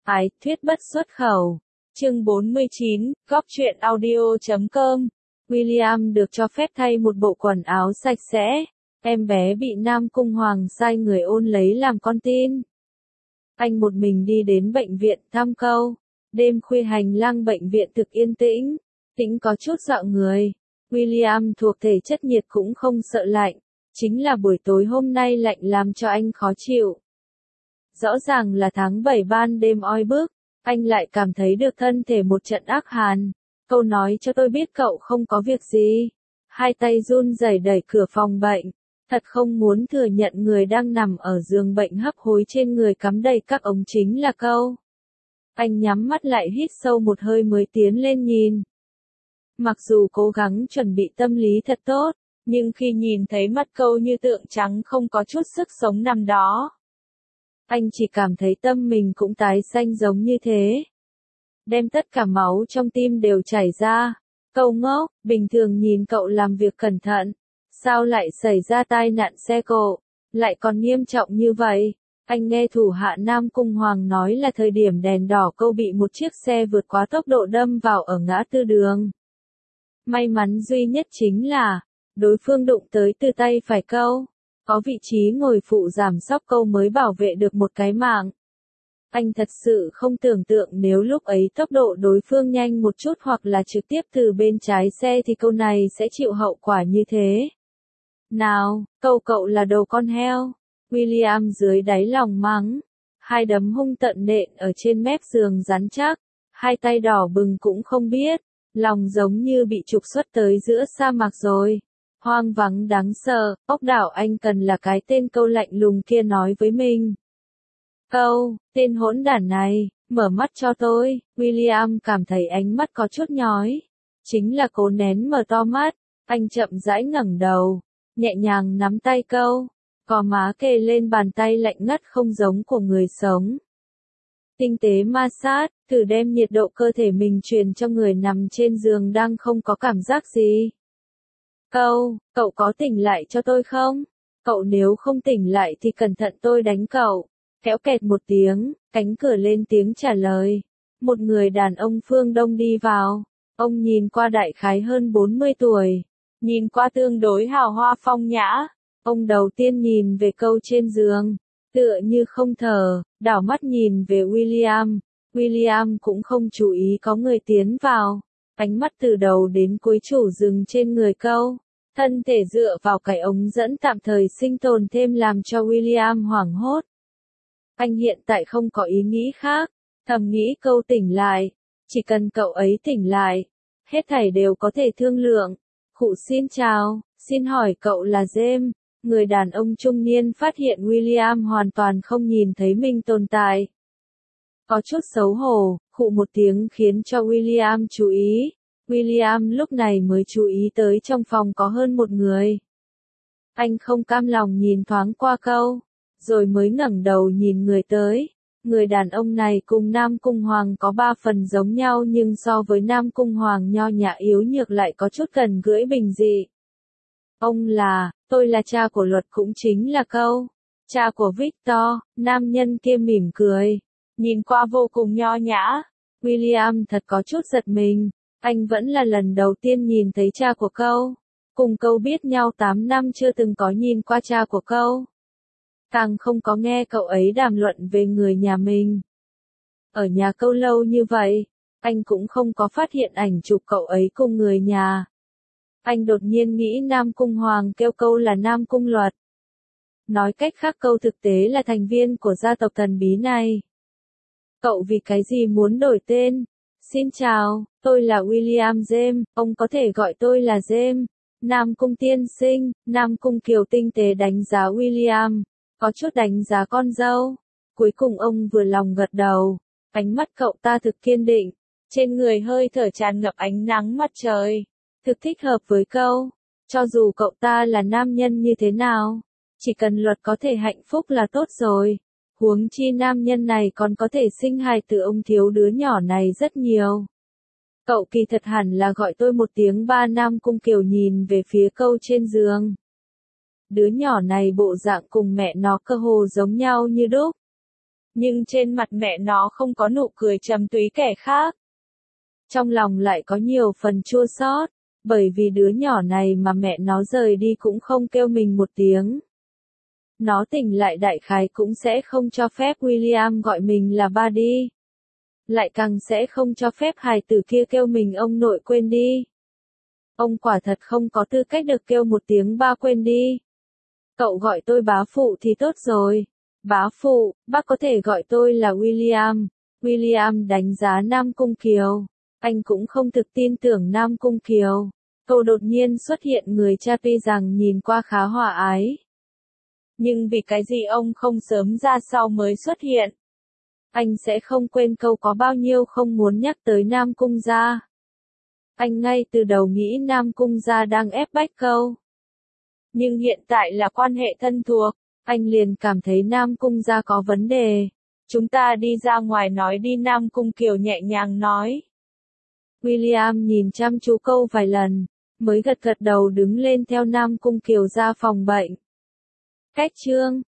Ái thuyết bất xuất khẩu. Chương 49, góc truyện audio.com. William được cho phép thay một bộ quần áo sạch sẽ. Em bé bị Nam Cung Hoàng sai người ôn lấy làm con tin. Anh một mình đi đến bệnh viện thăm Câu. Đêm khuya hành lang bệnh viện thực yên tĩnh, tĩnh có chút dọa người. William thuộc thể chất nhiệt cũng không sợ lạnh. Chính là buổi tối hôm nay lạnh làm cho anh khó chịu. Rõ ràng là tháng 7 ban đêm oi bức, anh lại cảm thấy được thân thể một trận ác hàn. Câu nói cho tôi biết cậu không có việc gì. Hai tay run rẩy đẩy cửa phòng bệnh. Thật không muốn thừa nhận người đang nằm ở giường bệnh hấp hối trên người cắm đầy các ống chính là Câu. Anh nhắm mắt lại hít sâu một hơi mới tiến lên nhìn. Mặc dù cố gắng chuẩn bị tâm lý thật tốt, nhưng khi nhìn thấy mắt Câu như tượng trắng không có chút sức sống nằm đó, anh chỉ cảm thấy tâm mình cũng tái xanh giống như thế. Đem tất cả máu trong tim đều chảy ra. Câu ngốc, bình thường nhìn cậu làm việc cẩn thận. Sao lại xảy ra tai nạn xe cộ? Lại còn nghiêm trọng như vậy? Anh nghe thủ hạ Nam Cung Hoàng nói là thời điểm đèn đỏ Câu bị một chiếc xe vượt quá tốc độ đâm vào ở ngã tư đường. May mắn duy nhất chính là, đối phương đụng tới từ tay phải Câu. Có vị trí ngồi phụ giảm sóc Câu mới bảo vệ được một cái mạng. Anh thật sự không tưởng tượng nếu lúc ấy tốc độ đối phương nhanh một chút hoặc là trực tiếp từ bên trái xe thì Câu này sẽ chịu hậu quả như thế. Nào, cậu là đồ con heo. William dưới đáy lòng mắng. Hai đấm hung tận nện ở trên mép giường rắn chắc. Hai tay đỏ bừng cũng không biết. Lòng giống như bị trục xuất tới giữa sa mạc rồi. Hoang vắng đáng sợ, ốc đảo anh cần là cái tên Câu lạnh lùng kia nói với mình. Câu, tên hỗn đản này, mở mắt cho tôi. William cảm thấy ánh mắt có chút nhói. Chính là cố nén mở to mắt. Anh chậm rãi ngẩng đầu, nhẹ nhàng nắm tay Câu. Gò má kề lên bàn tay lạnh ngắt không giống của người sống. Tinh tế ma sát, thử đem nhiệt độ cơ thể mình truyền cho người nằm trên giường đang không có cảm giác gì. Câu, cậu có tỉnh lại cho tôi không? Cậu nếu không tỉnh lại thì cẩn thận tôi đánh cậu. Kéo kẹt một tiếng, cánh cửa lên tiếng trả lời. Một người đàn ông phương Đông đi vào. Ông nhìn qua đại khái hơn 40 tuổi. Nhìn qua tương đối hào hoa phong nhã. Ông đầu tiên nhìn về Câu trên giường. Tựa như không thở, đảo mắt nhìn về William. William cũng không chú ý có người tiến vào. Ánh mắt từ đầu đến cuối chủ dừng trên người Câu. Thân thể dựa vào cái ống dẫn tạm thời sinh tồn thêm làm cho William hoảng hốt. Anh hiện tại không có ý nghĩ khác. Thầm nghĩ Câu tỉnh lại. Chỉ cần cậu ấy tỉnh lại. Hết thảy đều có thể thương lượng. Khụ xin chào, xin hỏi cậu là James. Người đàn ông trung niên phát hiện William hoàn toàn không nhìn thấy mình tồn tại. Có chút xấu hổ, khụ một tiếng khiến cho William chú ý. William lúc này mới chú ý tới trong phòng có hơn một người. Anh không cam lòng nhìn thoáng qua Câu, rồi mới ngẩng đầu nhìn người tới. Người đàn ông này cùng Nam Cung Hoàng có 3 phần giống nhau nhưng so với Nam Cung Hoàng nho nhã yếu nhược lại có chút gần gũi bình dị. Ông là, tôi là cha của Luật cũng chính là Câu. Cha của Victor, nam nhân kia mỉm cười. Nhìn qua vô cùng nho nhã. William thật có chút giật mình. Anh vẫn là lần đầu tiên nhìn thấy cha của Câu. Cùng Câu biết nhau 8 năm chưa từng có nhìn qua cha của Câu. Càng không có nghe cậu ấy đàm luận về người nhà mình. Ở nhà Câu lâu như vậy, anh cũng không có phát hiện ảnh chụp cậu ấy cùng người nhà. Anh đột nhiên nghĩ Nam Cung Hoàng kêu Câu là Nam Cung Luật. Nói cách khác Câu thực tế là thành viên của gia tộc thần bí này. Cậu vì cái gì muốn đổi tên? Xin chào, tôi là William James, ông có thể gọi tôi là James. Nam Cung tiên sinh, Nam Cung Kiều tinh tế đánh giá William, có chút đánh giá con dâu. Cuối cùng ông vừa lòng gật đầu, ánh mắt cậu ta thực kiên định, trên người hơi thở tràn ngập ánh nắng mặt trời, thực thích hợp với Câu. Cho dù cậu ta là nam nhân như thế nào, chỉ cần Luật có thể hạnh phúc là tốt rồi. Huống chi nam nhân này còn có thể sinh hài từ ông thiếu đứa nhỏ này rất nhiều. Cậu kỳ thật hẳn là gọi tôi một tiếng ba. Nam Cung Kiều nhìn về phía Câu trên giường. Đứa nhỏ này bộ dạng cùng mẹ nó cơ hồ giống nhau như đúc. Nhưng trên mặt mẹ nó không có nụ cười trầm túy kẻ khác. Trong lòng lại có nhiều phần chua xót, bởi vì đứa nhỏ này mà mẹ nó rời đi cũng không kêu mình một tiếng. Nó tỉnh lại đại khái cũng sẽ không cho phép William gọi mình là ba đi. Lại càng sẽ không cho phép hài tử kia kêu mình ông nội quên đi. Ông quả thật không có tư cách được kêu một tiếng ba quên đi. Cậu gọi tôi bá phụ thì tốt rồi. Bá phụ, bác có thể gọi tôi là William. William đánh giá Nam Cung Kiều. Anh cũng không thực tin tưởng Nam Cung Kiều. Cậu đột nhiên xuất hiện người cha tuy rằng nhìn qua khá hòa ái. Nhưng vì cái gì ông không sớm ra sau mới xuất hiện? Anh sẽ không quên câu có bao nhiêu không muốn nhắc tới Nam Cung gia. Anh ngay từ đầu nghĩ Nam Cung gia đang ép bách câu. Nhưng hiện tại là quan hệ thân thuộc, anh liền cảm thấy Nam Cung gia có vấn đề. Chúng ta đi ra ngoài nói đi, Nam Cung Kiều nhẹ nhàng nói. William nhìn chăm chú câu vài lần, mới gật gật đầu đứng lên theo Nam Cung Kiều ra phòng bệnh. Cách chương